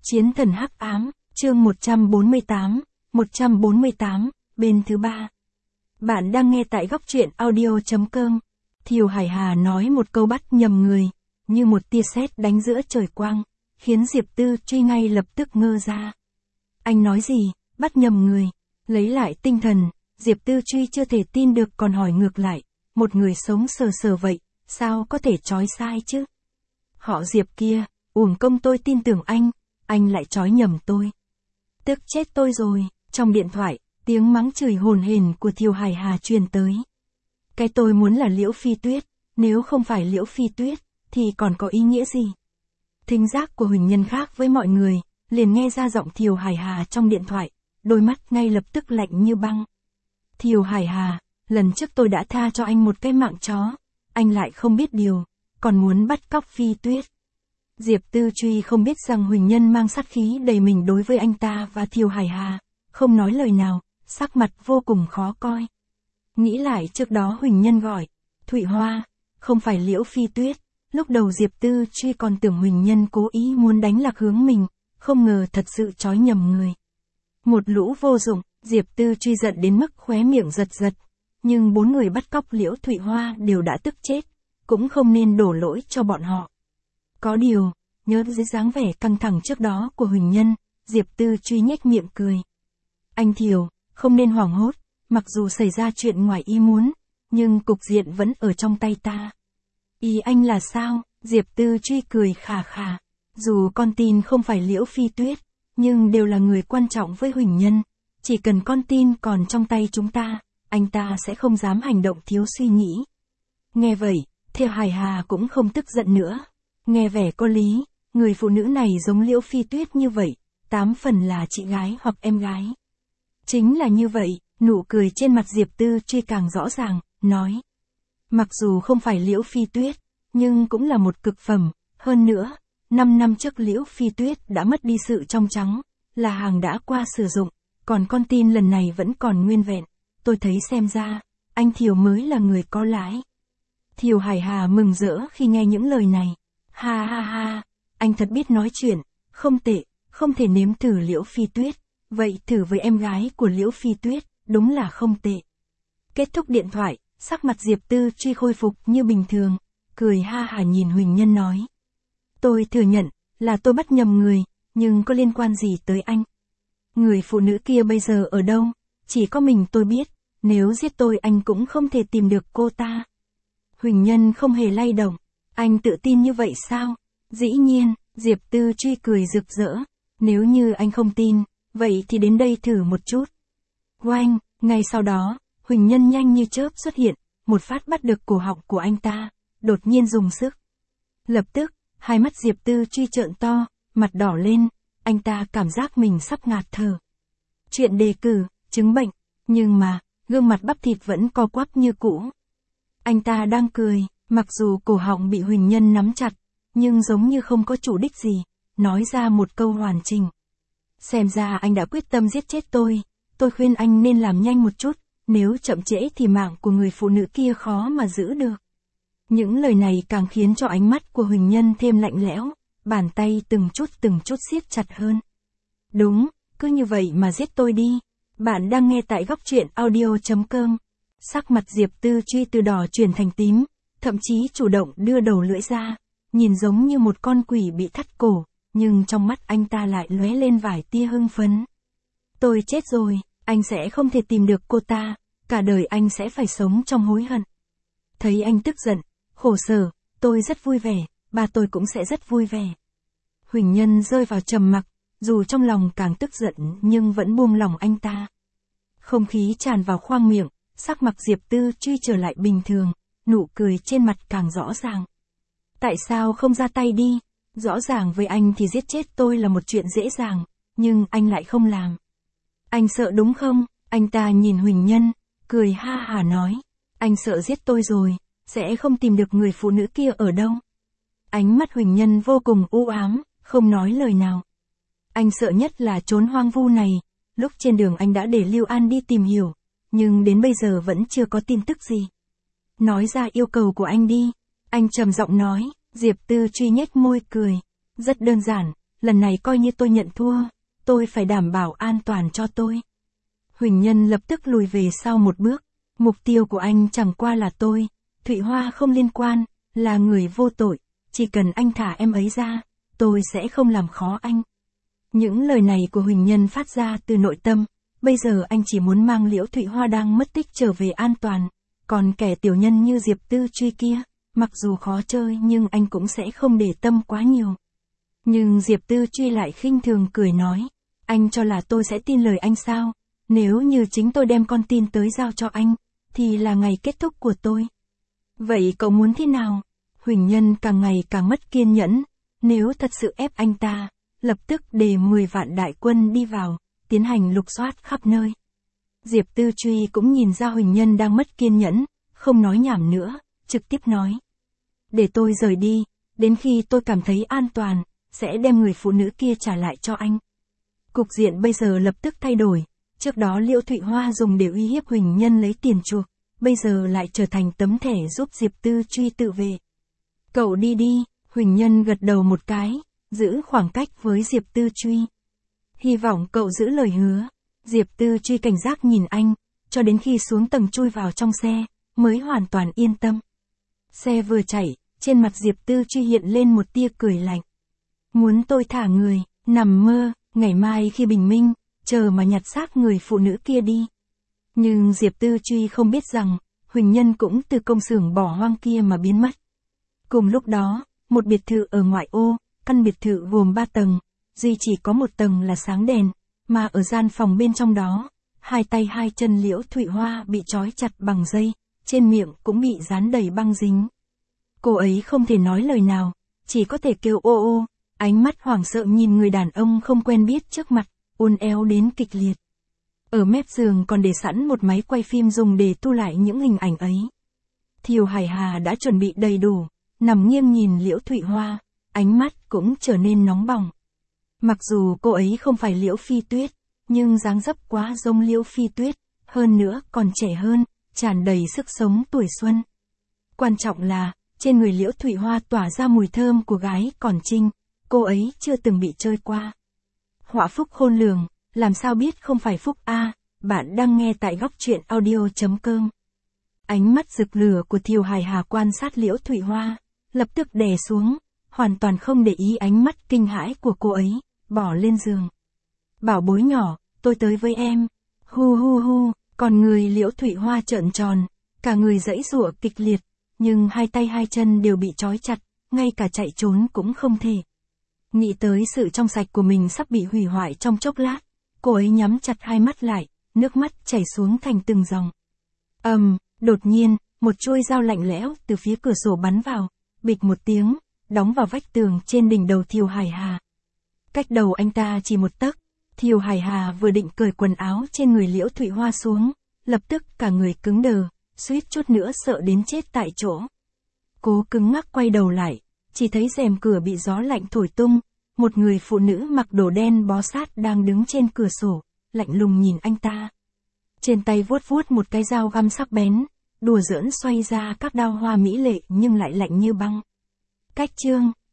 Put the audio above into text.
Chiến thần hắc ám, chương 148, bên thứ ba. Bạn đang nghe tại góc truyện audio.com. Thiều Hải Hà nói một câu bắt nhầm người, như một tia sét đánh giữa trời quang, khiến Diệp Tư Truy ngay lập tức ngơ ra. Anh nói gì, bắt nhầm người? Lấy lại tinh thần, Diệp Tư Truy chưa thể tin được còn hỏi ngược lại, một người sống sờ sờ vậy, sao có thể trói sai chứ? Họ Diệp kia, uổng công tôi tin tưởng anh lại trói nhầm tôi. Tức chết tôi rồi. Trong điện thoại, tiếng mắng chửi hồn hển của Thiều Hải Hà truyền tới. Cái tôi muốn là Liễu Phi Tuyết, nếu không phải Liễu Phi Tuyết, thì còn có ý nghĩa gì? Thính giác của Huỳnh Nhân khác với mọi người, liền nghe ra giọng Thiều Hải Hà trong điện thoại, đôi mắt ngay lập tức lạnh như băng. Thiều Hải Hà, lần trước tôi đã tha cho anh một cái mạng chó, anh lại không biết điều, còn muốn bắt cóc Phi Tuyết. Diệp Tư Truy không biết rằng Huỳnh Nhân mang sát khí đầy mình đối với anh ta và Thiều Hải Hà, không nói lời nào, sắc mặt vô cùng khó coi. Nghĩ lại trước đó Huỳnh Nhân gọi, Thụy Hoa, không phải Liễu Phi Tuyết, lúc đầu Diệp Tư Truy còn tưởng Huỳnh Nhân cố ý muốn đánh lạc hướng mình, không ngờ thật sự trói nhầm người. Một lũ vô dụng, Diệp Tư Truy giận đến mức khóe miệng giật giật, nhưng 4 người bắt cóc Liễu Thụy Hoa đều đã tức chết, cũng không nên đổ lỗi cho bọn họ. Có điều, nhớ dưới dáng vẻ căng thẳng trước đó của Huỳnh Nhân, Diệp Tư Truy nhếch miệng cười. Anh Thiều, không nên hoảng hốt, mặc dù xảy ra chuyện ngoài ý muốn, nhưng cục diện vẫn ở trong tay ta. Ý anh là sao? Diệp Tư Truy cười khà khà. Dù con tin không phải Liễu Phi Tuyết, nhưng đều là người quan trọng với Huỳnh Nhân. Chỉ cần con tin còn trong tay chúng ta, anh ta sẽ không dám hành động thiếu suy nghĩ. Nghe vậy, Thiều Hải Hà cũng không tức giận nữa. Nghe vẻ có lý, người phụ nữ này giống Liễu Phi Tuyết như vậy, 8 phần là chị gái hoặc em gái. Chính là như vậy, nụ cười trên mặt Diệp Tư Truy càng rõ ràng, nói. Mặc dù không phải Liễu Phi Tuyết, nhưng cũng là một cực phẩm, hơn nữa, 5 năm trước Liễu Phi Tuyết đã mất đi sự trong trắng, là hàng đã qua sử dụng, còn con tin lần này vẫn còn nguyên vẹn, tôi thấy xem ra, anh Thiều mới là người có lãi. Thiều Hải Hà mừng rỡ khi nghe những lời này. Ha ha ha, anh thật biết nói chuyện, không tệ, không thể nếm thử Liễu Phi Tuyết, vậy thử với em gái của Liễu Phi Tuyết, đúng là không tệ. Kết thúc điện thoại, sắc mặt Diệp Tư Truy khôi phục như bình thường, cười ha hả nhìn Huỳnh Nhân nói. Tôi thừa nhận, là tôi bắt nhầm người, nhưng có liên quan gì tới anh? Người phụ nữ kia bây giờ ở đâu? Chỉ có mình tôi biết, nếu giết tôi anh cũng không thể tìm được cô ta. Huỳnh Nhân không hề lay động. Anh tự tin như vậy sao? Dĩ nhiên, Diệp Tư Truy cười rực rỡ. Nếu như anh không tin, vậy thì đến đây thử một chút. Oanh, ngay sau đó, Huỳnh Nhân nhanh như chớp xuất hiện, một phát bắt được cổ họng của anh ta, đột nhiên dùng sức. Lập tức, hai mắt Diệp Tư Truy trợn to, mặt đỏ lên, anh ta cảm giác mình sắp ngạt thở. Chuyện đề cử, chứng bệnh, nhưng mà, gương mặt bắp thịt vẫn co quắp như cũ. Anh ta đang cười. Mặc dù cổ họng bị Huỳnh Nhân nắm chặt, nhưng giống như không có chủ đích gì, nói ra một câu hoàn chỉnh. Xem ra anh đã quyết tâm giết chết tôi khuyên anh nên làm nhanh một chút, nếu chậm trễ thì mạng của người phụ nữ kia khó mà giữ được. Những lời này càng khiến cho ánh mắt của Huỳnh Nhân thêm lạnh lẽo, bàn tay từng chút siết chặt hơn. Đúng, cứ như vậy mà giết tôi đi. Bạn đang nghe tại góc truyện audio.com. Sắc mặt Diệp Tư Truy từ đỏ chuyển thành tím. Thậm chí chủ động đưa đầu lưỡi ra, nhìn giống như một con quỷ bị thắt cổ, nhưng trong mắt anh ta lại lóe lên vài tia hưng phấn. Tôi chết rồi, anh sẽ không thể tìm được cô ta, cả đời anh sẽ phải sống trong hối hận. Thấy anh tức giận, khổ sở, tôi rất vui vẻ, ba tôi cũng sẽ rất vui vẻ. Huỳnh Nhân rơi vào trầm mặc, dù trong lòng càng tức giận nhưng vẫn buông lòng anh ta. Không khí tràn vào khoang miệng, sắc mặt Diệp Tư Truy trở lại bình thường. Nụ cười trên mặt càng rõ ràng. Tại sao không ra tay đi? Rõ ràng với anh thì giết chết tôi là một chuyện dễ dàng, nhưng anh lại không làm. Anh sợ đúng không? Anh ta nhìn Huỳnh Nhân, cười ha hả nói. Anh sợ giết tôi rồi, sẽ không tìm được người phụ nữ kia ở đâu. Ánh mắt Huỳnh Nhân vô cùng u ám, không nói lời nào. Anh sợ nhất là chốn hoang vu này, lúc trên đường anh đã để Lưu An đi tìm hiểu, nhưng đến bây giờ vẫn chưa có tin tức gì. Nói ra yêu cầu của anh đi. Anh trầm giọng nói. Diệp Tư Truy nhếch môi cười. Rất đơn giản, lần này coi như tôi nhận thua, tôi phải đảm bảo an toàn cho tôi. Huỳnh Nhân lập tức lùi về sau một bước, mục tiêu của anh chẳng qua là tôi, Thụy Hoa không liên quan, là người vô tội, chỉ cần anh thả em ấy ra, tôi sẽ không làm khó anh. Những lời này của Huỳnh Nhân phát ra từ nội tâm, bây giờ anh chỉ muốn mang Liễu Thụy Hoa đang mất tích trở về an toàn, còn kẻ tiểu nhân như Diệp Tư Truy kia, mặc dù khó chơi nhưng anh cũng sẽ không để tâm quá nhiều. Nhưng Diệp Tư Truy lại khinh thường cười nói, anh cho là tôi sẽ tin lời anh sao? Nếu như chính tôi đem con tin tới giao cho anh, thì là ngày kết thúc của tôi. Vậy cậu muốn thế nào? Huỳnh Nhân càng ngày càng mất kiên nhẫn, nếu thật sự ép anh ta, lập tức đề 10 vạn đại quân đi vào, tiến hành lục soát khắp nơi. Diệp Tư Truy cũng nhìn ra Huỳnh Nhân đang mất kiên nhẫn, không nói nhảm nữa, trực tiếp nói. Để tôi rời đi, đến khi tôi cảm thấy an toàn, sẽ đem người phụ nữ kia trả lại cho anh. Cục diện bây giờ lập tức thay đổi, trước đó Liễu Thụy Hoa dùng để uy hiếp Huỳnh Nhân lấy tiền chuộc, bây giờ lại trở thành tấm thẻ giúp Diệp Tư Truy tự vệ. Cậu đi đi, Huỳnh Nhân gật đầu một cái, giữ khoảng cách với Diệp Tư Truy. Hy vọng cậu giữ lời hứa. Diệp Tư Truy cảnh giác nhìn anh, cho đến khi xuống tầng chui vào trong xe, mới hoàn toàn yên tâm. Xe vừa chạy, trên mặt Diệp Tư Truy hiện lên một tia cười lạnh. Muốn tôi thả người, nằm mơ, ngày mai khi bình minh, chờ mà nhặt xác người phụ nữ kia đi. Nhưng Diệp Tư Truy không biết rằng, Huỳnh Nhân cũng từ công xưởng bỏ hoang kia mà biến mất. Cùng lúc đó, một biệt thự ở ngoại ô, căn biệt thự gồm 3 tầng, duy chỉ có một tầng là sáng đèn, mà ở gian phòng bên trong đó, hai tay hai chân Liễu Thụy Hoa bị trói chặt bằng dây, trên miệng cũng bị dán đầy băng dính. Cô ấy không thể nói lời nào, chỉ có thể kêu ô ô, ánh mắt hoảng sợ nhìn người đàn ông không quen biết trước mặt, uốn éo đến kịch liệt. Ở mép giường còn để sẵn một máy quay phim dùng để thu lại những hình ảnh ấy. Thiều Hải Hà đã chuẩn bị đầy đủ, nằm nghiêng nhìn Liễu Thụy Hoa, ánh mắt cũng trở nên nóng bỏng. Mặc dù cô ấy không phải Liễu Phi Tuyết, nhưng dáng dấp quá giống Liễu Phi Tuyết, hơn nữa còn trẻ hơn, tràn đầy sức sống tuổi xuân. Quan trọng là, trên người Liễu Thụy Hoa tỏa ra mùi thơm của gái còn trinh, cô ấy chưa từng bị chơi qua. Họa phúc khôn lường, làm sao biết không phải phúc a? Bạn đang nghe tại góc truyện audio.com. Ánh mắt rực lửa của Thiều Hải Hà quan sát Liễu Thụy Hoa, lập tức đè xuống, hoàn toàn không để ý ánh mắt kinh hãi của cô ấy, bỏ lên giường. Bảo bối nhỏ, tôi tới với em. Hu hu hu, còn người Liễu Thụy Hoa trợn tròn, cả người giãy giụa kịch liệt, nhưng hai tay hai chân đều bị trói chặt, ngay cả chạy trốn cũng không thể. Nghĩ tới sự trong sạch của mình sắp bị hủy hoại trong chốc lát, cô ấy nhắm chặt hai mắt lại, nước mắt chảy xuống thành từng dòng. Đột nhiên, một chuôi dao lạnh lẽo từ phía cửa sổ bắn vào, bịch một tiếng, đóng vào vách tường trên đỉnh đầu Thiều Hải Hà. Cách đầu anh ta chỉ một tấc, Thiều Hải Hà vừa định cởi quần áo trên người Liễu Thụy Hoa xuống, lập tức cả người cứng đờ, suýt chút nữa sợ đến chết tại chỗ. Cố cứng ngắc quay đầu lại, chỉ thấy rèm cửa bị gió lạnh thổi tung, một người phụ nữ mặc đồ đen bó sát đang đứng trên cửa sổ, lạnh lùng nhìn anh ta. Trên tay vuốt vuốt một cái dao găm sắc bén, đùa giỡn xoay ra các đao hoa mỹ lệ nhưng lại lạnh như băng. Cách chương,